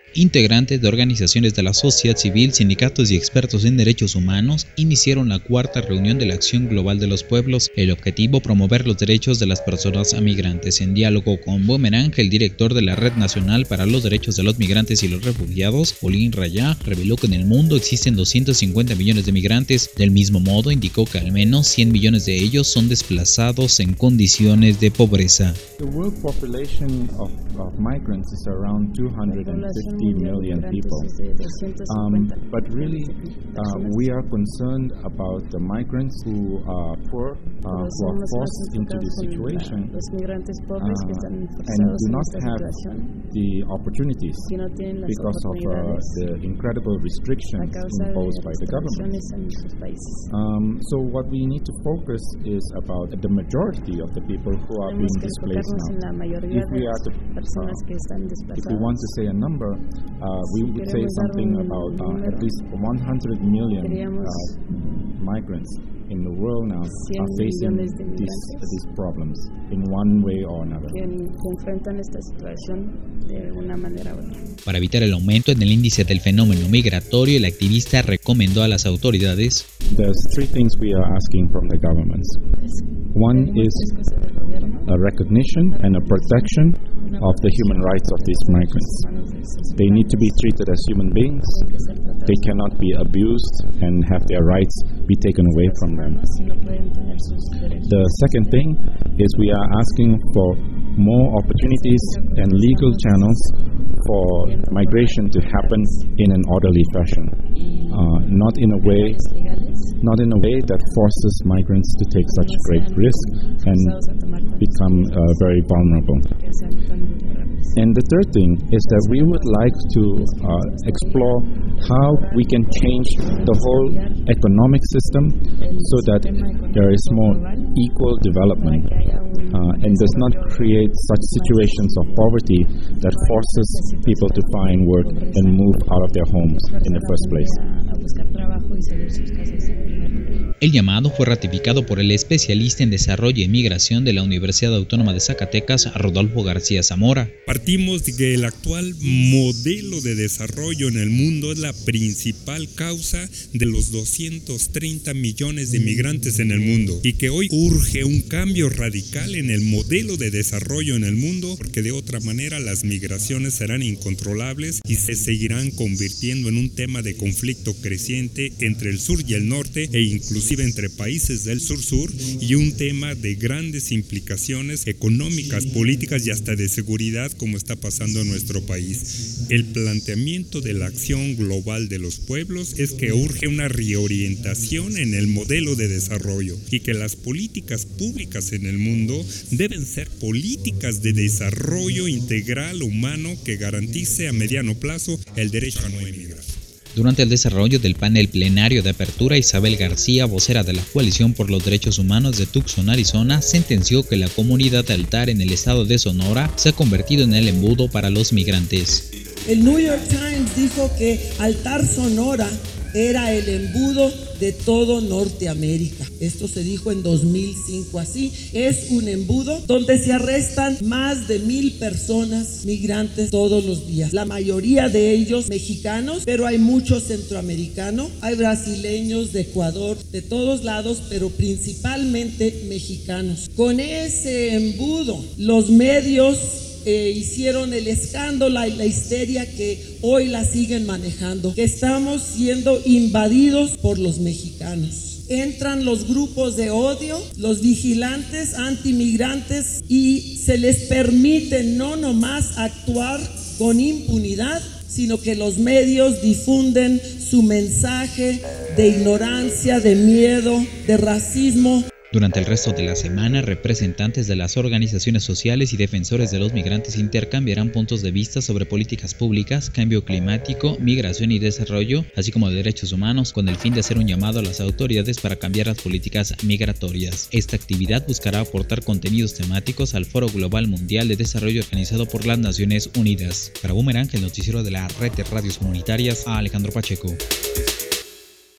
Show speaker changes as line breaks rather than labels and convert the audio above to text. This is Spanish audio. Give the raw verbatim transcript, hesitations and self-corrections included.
Integrantes de organizaciones de la sociedad civil, sindicatos y expertos en derechos humanos iniciaron la cuarta reunión de la Acción Global de los Pueblos. El objetivo, promover los derechos de las personas migrantes. En diálogo con Boomerang, el director de la Red Nacional para los Derechos de los Migrantes y los Refugiados, Olin Raya, reveló que en el mundo existen doscientos cincuenta millones de migrantes. Del mismo modo, indicó que al menos cien millones de ellos son desplazados en condiciones de pobreza.
The world population of, of migrants is around two hundred fifty million people. Um, but really, uh, we are concerned about the migrants who are poor, uh, who are forced into this situation, uh, and do not have the opportunities because of uh, the incredible restrictions imposed by the government. Um, so what we need to focus is about the majority of the people who are being displaced now. If we are to, uh, if we want to say a number, uh, we would say something about uh, at least one hundred million uh, migrants in the world now are facing these, these problems in one way or another.
Para evitar el aumento en el índice del fenómeno migratorio, el activista recomendó a las autoridades.
There's three things we are asking from the governments. One is a recognition and a protection of the human rights of these migrants. They need to be treated as human beings. They cannot be abused and have their rights be taken away from them. The second thing is we are asking for more opportunities and legal channels for migration to happen in an orderly fashion, uh, not in a way, not in a way that forces migrants to take such great risk and become uh, very vulnerable. And the third thing is that we would like to uh, explore how we can change the whole economic system so that there is more equal development uh, and does not create such situations of poverty that forces people to find work and move out of their homes in the first place.
El llamado fue ratificado por el especialista en desarrollo y migración de la Universidad Autónoma de Zacatecas, Rodolfo García Zamora.
Partimos de que el actual modelo de desarrollo en el mundo es la principal causa de los doscientos treinta millones de migrantes en el mundo y que hoy urge un cambio radical en el modelo de desarrollo en el mundo, porque de otra manera las migraciones serán incontrolables y se seguirán convirtiendo en un tema de conflicto creciente entre el sur y el norte e inclusive entre países del sur-sur, y un tema de grandes implicaciones económicas, políticas y hasta de seguridad, como está pasando en nuestro país. El planteamiento de la Acción Global de los Pueblos es que urge una reorientación en el modelo de desarrollo y que las políticas públicas en el mundo deben ser políticas de desarrollo integral humano que garantice a mediano plazo el derecho a no emigrar.
Durante el desarrollo del panel plenario de apertura, Isabel García, vocera de la Coalición por los Derechos Humanos de Tucson, Arizona, sentenció que la comunidad Altar en el estado de Sonora se ha convertido en el embudo para los migrantes.
El New York Times dijo que Altar Sonora era el embudo de todo Norteamérica. Esto se dijo en dos mil cinco. Así es un embudo donde se arrestan más de mil personas migrantes todos los días. La mayoría de ellos mexicanos, pero hay muchos centroamericanos, hay brasileños de Ecuador, de todos lados, pero principalmente mexicanos. Con ese embudo, los medios Eh, hicieron el escándalo y la histeria que hoy la siguen manejando, que estamos siendo invadidos por los mexicanos. Entran los grupos de odio, los vigilantes antimigrantes, y se les permite no nomás actuar con impunidad, sino que los medios difunden su mensaje de ignorancia, de miedo, de racismo.
Durante el resto de la semana, representantes de las organizaciones sociales y defensores de los migrantes intercambiarán puntos de vista sobre políticas públicas, cambio climático, migración y desarrollo, así como de derechos humanos, con el fin de hacer un llamado a las autoridades para cambiar las políticas migratorias. Esta actividad buscará aportar contenidos temáticos al Foro Global Mundial de Desarrollo organizado por las Naciones Unidas. Para Boomerang, el noticiero de la Red de Radios Comunitarias, a Alejandro Pacheco.